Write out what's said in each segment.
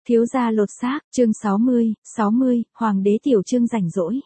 Thiếu gia lột xác, chương 60, Hoàng đế Tiểu Trương rảnh rỗi.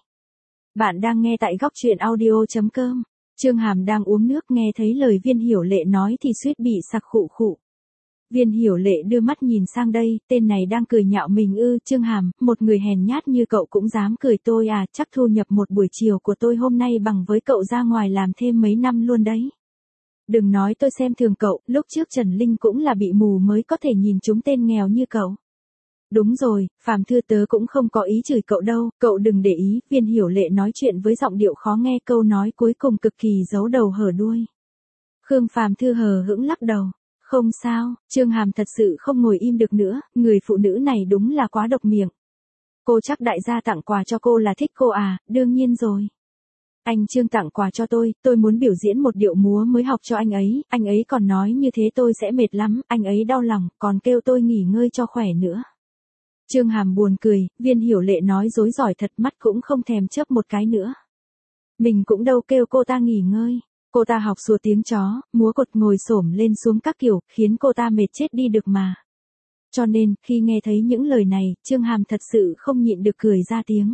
Bạn đang nghe tại góc truyện audio.com. Trương Hàm đang uống nước nghe thấy lời Viên Hiểu Lệ nói thì suýt bị sặc khụ khụ. Viên Hiểu Lệ đưa mắt nhìn sang đây, tên này đang cười nhạo mình ư? Trương Hàm, một người hèn nhát như cậu cũng dám cười tôi à? Chắc thu nhập một buổi chiều của tôi hôm nay bằng với cậu ra ngoài làm thêm mấy năm luôn đấy. Đừng nói tôi xem thường cậu, lúc trước Trần Linh cũng là bị mù mới có thể nhìn trúng tên nghèo như cậu. Đúng rồi, Phàm Thư tớ cũng không có ý chửi cậu đâu, cậu đừng để ý. Viên Hiểu Lệ nói chuyện với giọng điệu khó nghe, câu nói cuối cùng cực kỳ giấu đầu hở đuôi. Khương Phàm Thư hờ hững lắc đầu. Không sao, Trương Hàm thật sự không ngồi im được nữa, người phụ nữ này đúng là quá độc miệng. Cô chắc đại gia tặng quà cho cô là thích cô à? Đương nhiên rồi. Anh Trương tặng quà cho tôi muốn biểu diễn một điệu múa mới học cho anh ấy còn nói như thế tôi sẽ mệt lắm, anh ấy đau lòng, còn kêu tôi nghỉ ngơi cho khỏe nữa. Trương Hàm buồn cười, Viên Hiểu Lệ nói dối giỏi thật, mắt cũng không thèm chớp một cái nữa. Mình cũng đâu kêu cô ta nghỉ ngơi, cô ta học sủa tiếng chó, múa cột ngồi xổm lên xuống các kiểu, khiến cô ta mệt chết đi được mà. Cho nên, khi nghe thấy những lời này, Trương Hàm thật sự không nhịn được cười ra tiếng.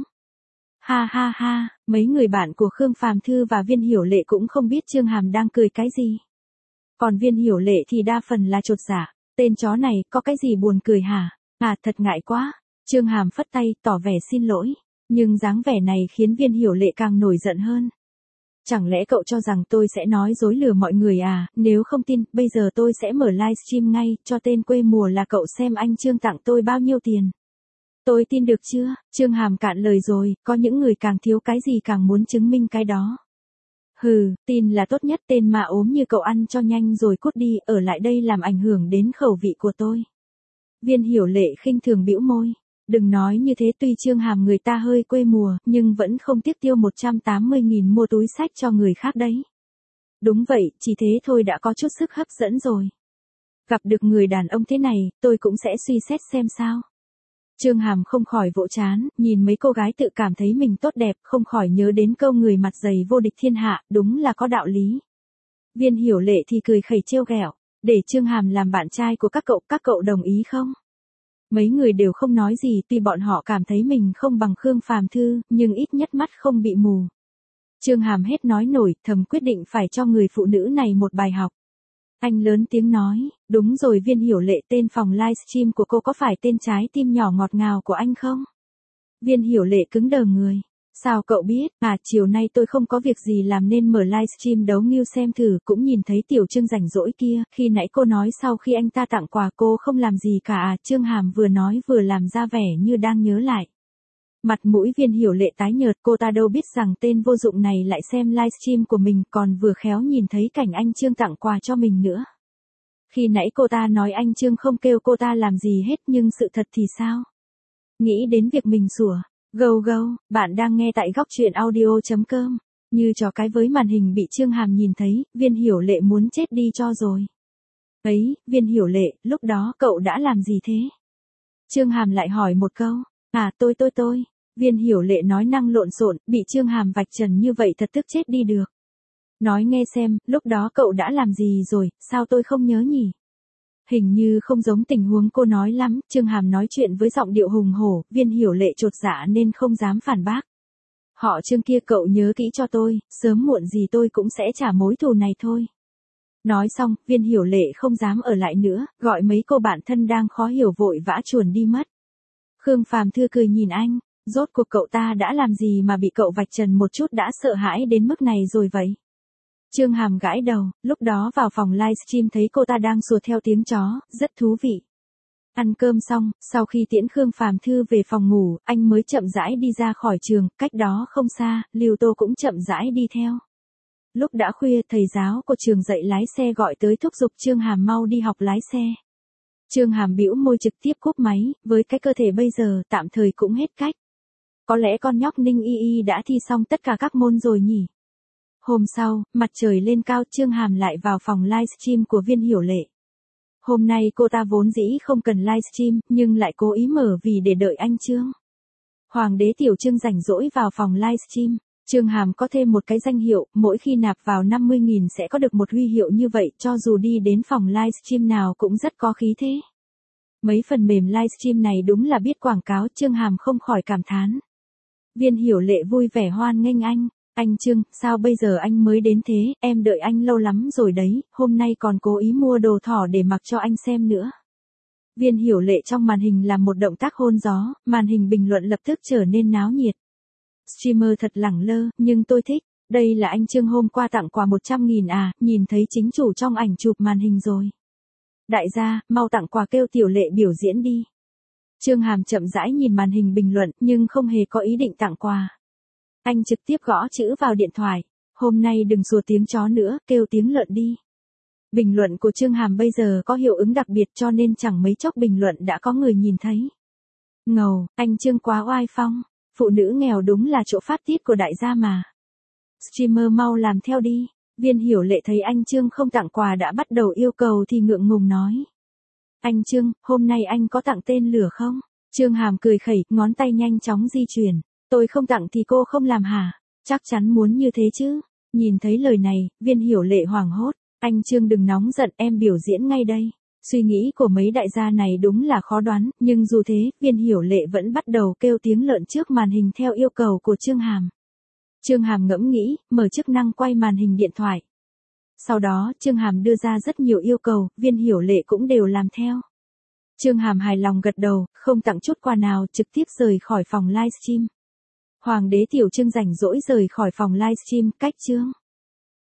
Ha ha ha, mấy người bạn của Khương Phàm Thư và Viên Hiểu Lệ cũng không biết Trương Hàm đang cười cái gì. Còn Viên Hiểu Lệ thì đa phần là chột dạ, tên chó này có cái gì buồn cười hả? À thật ngại quá. Trương Hàm phất tay tỏ vẻ xin lỗi, nhưng dáng vẻ này khiến Viên Hiểu Lệ càng nổi giận hơn. Chẳng lẽ cậu cho rằng tôi sẽ nói dối lừa mọi người à? Nếu không tin, bây giờ tôi sẽ mở livestream ngay, cho tên quê mùa là cậu xem anh Trương tặng tôi bao nhiêu tiền. Tôi tin được chưa? Trương Hàm cạn lời rồi, có những người càng thiếu cái gì càng muốn chứng minh cái đó. Hừ, tin là tốt nhất, tên mà ốm như cậu ăn cho nhanh rồi cút đi, ở lại đây làm ảnh hưởng đến khẩu vị của tôi. Viên Hiểu Lệ khinh thường bĩu môi. Đừng nói như thế, tuy Trương Hàm người ta hơi quê mùa, nhưng vẫn không tiếc tiêu 180.000 mua túi xách cho người khác đấy. Đúng vậy, chỉ thế thôi đã có chút sức hấp dẫn rồi. Gặp được người đàn ông thế này, tôi cũng sẽ suy xét xem sao. Trương Hàm không khỏi vỗ trán, nhìn mấy cô gái tự cảm thấy mình tốt đẹp, không khỏi nhớ đến câu người mặt dày vô địch thiên hạ, đúng là có đạo lý. Viên Hiểu Lệ thì cười khẩy trêu ghẹo, để Trương Hàm làm bạn trai của các cậu đồng ý không? Mấy người đều không nói gì, tuy bọn họ cảm thấy mình không bằng Khương Phàm Thư, nhưng ít nhất mắt không bị mù. Trương Hàm hết nói nổi, thầm quyết định phải cho người phụ nữ này một bài học. Anh lớn tiếng nói, đúng rồi Viên Hiểu Lệ, tên phòng livestream của cô có phải tên trái tim nhỏ ngọt ngào của anh không? Viên Hiểu Lệ cứng đờ người. Sao cậu biết? À, chiều nay tôi không có việc gì làm nên mở livestream đấu nghêu xem thử, cũng nhìn thấy Tiểu Trương rảnh rỗi kia, khi nãy cô nói sau khi anh ta tặng quà cô không làm gì cả à? Trương Hàm vừa nói vừa làm ra vẻ như đang nhớ lại. Mặt mũi Viên Hiểu Lệ tái nhợt, cô ta đâu biết rằng tên vô dụng này lại xem livestream của mình, còn vừa khéo nhìn thấy cảnh anh Trương tặng quà cho mình nữa. Khi nãy cô ta nói anh Trương không kêu cô ta làm gì hết, nhưng sự thật thì sao? Nghĩ đến việc mình sủa. Gâu, bạn đang nghe tại góc truyện audio.com. Như trò cái với màn hình bị Trương Hàm nhìn thấy, Viên Hiểu Lệ muốn chết đi cho rồi. Ấy, Viên Hiểu Lệ, lúc đó cậu đã làm gì thế? Trương Hàm lại hỏi một câu. À, tôi. Viên Hiểu Lệ nói năng lộn xộn, bị Trương Hàm vạch trần như vậy thật tức chết đi được. Nói nghe xem, lúc đó cậu đã làm gì rồi, sao tôi không nhớ nhỉ? Hình như không giống tình huống cô nói lắm. Trương Hàm nói chuyện với giọng điệu hùng hổ, Viên Hiểu Lệ chột dạ nên không dám phản bác. Họ Trương kia cậu nhớ kỹ cho tôi, sớm muộn gì tôi cũng sẽ trả mối thù này thôi. Nói xong, Viên Hiểu Lệ không dám ở lại nữa, gọi mấy cô bạn thân đang khó hiểu vội vã chuồn đi mất. Khương Phàm Thư cười nhìn anh, rốt cuộc cậu ta đã làm gì mà bị cậu vạch trần một chút đã sợ hãi đến mức này rồi vậy? Trương Hàm gãi đầu, lúc đó vào phòng livestream thấy cô ta đang sủa theo tiếng chó, rất thú vị. Ăn cơm xong, sau khi tiễn Khương Phàm Thư về phòng ngủ, anh mới chậm rãi đi ra khỏi trường, cách đó không xa, Lưu Tô cũng chậm rãi đi theo. Lúc đã khuya, thầy giáo của trường dạy lái xe gọi tới thúc giục Trương Hàm mau đi học lái xe. Trương Hàm bĩu môi trực tiếp cúp máy, với cái cơ thể bây giờ, tạm thời cũng hết cách. Có lẽ con nhóc Ninh Y đã thi xong tất cả các môn rồi nhỉ? Hôm sau, mặt trời lên cao, Trương Hàm lại vào phòng livestream của Viên Hiểu Lệ. Hôm nay cô ta vốn dĩ không cần livestream, nhưng lại cố ý mở vì để đợi anh Trương. Hoàng đế Tiểu Trương rảnh rỗi vào phòng livestream. Trương Hàm có thêm một cái danh hiệu, mỗi khi nạp vào 50.000 sẽ có được một huy hiệu như vậy, cho dù đi đến phòng livestream nào cũng rất có khí thế. Mấy phần mềm livestream này đúng là biết quảng cáo, Trương Hàm không khỏi cảm thán. Viên Hiểu Lệ vui vẻ hoan nghênh anh. Anh Trương, sao bây giờ anh mới đến thế, em đợi anh lâu lắm rồi đấy, hôm nay còn cố ý mua đồ thỏ để mặc cho anh xem nữa. Viên Hiểu Lệ trong màn hình làm một động tác hôn gió, màn hình bình luận lập tức trở nên náo nhiệt. Streamer thật lẳng lơ, nhưng tôi thích. Đây là anh Trương hôm qua tặng quà 100.000 à, nhìn thấy chính chủ trong ảnh chụp màn hình rồi. Đại gia, mau tặng quà kêu Tiểu Lệ biểu diễn đi. Trương Hàm chậm rãi nhìn màn hình bình luận nhưng không hề có ý định tặng quà. Anh trực tiếp gõ chữ vào điện thoại. Hôm nay đừng sủa tiếng chó nữa, kêu tiếng lợn đi. Bình luận của Trương Hàm bây giờ có hiệu ứng đặc biệt cho nên chẳng mấy chốc bình luận đã có người nhìn thấy. Ngầu, anh Trương quá oai phong. Phụ nữ nghèo đúng là chỗ phát tiết của đại gia mà. Streamer mau làm theo đi. Viên Hiểu Lệ thấy anh Trương không tặng quà đã bắt đầu yêu cầu thì ngượng ngùng nói. Anh Trương, hôm nay anh có tặng tên lửa không? Trương Hàm cười khẩy, ngón tay nhanh chóng di chuyển. Tôi không tặng thì cô không làm hả? Chắc chắn muốn như thế chứ. Nhìn thấy lời này, Viên Hiểu Lệ hoảng hốt. Anh Trương đừng nóng giận, em biểu diễn ngay đây. Suy nghĩ của mấy đại gia này đúng là khó đoán, nhưng dù thế, Viên Hiểu Lệ vẫn bắt đầu kêu tiếng lợn trước màn hình theo yêu cầu của Trương Hàm. Trương Hàm ngẫm nghĩ, mở chức năng quay màn hình điện thoại. Sau đó, Trương Hàm đưa ra rất nhiều yêu cầu, Viên Hiểu Lệ cũng đều làm theo. Trương Hàm hài lòng gật đầu, không tặng chút quà nào, trực tiếp rời khỏi phòng livestream. Hoàng đế Tiểu Trương rảnh rỗi rời khỏi phòng livestream, cách Trương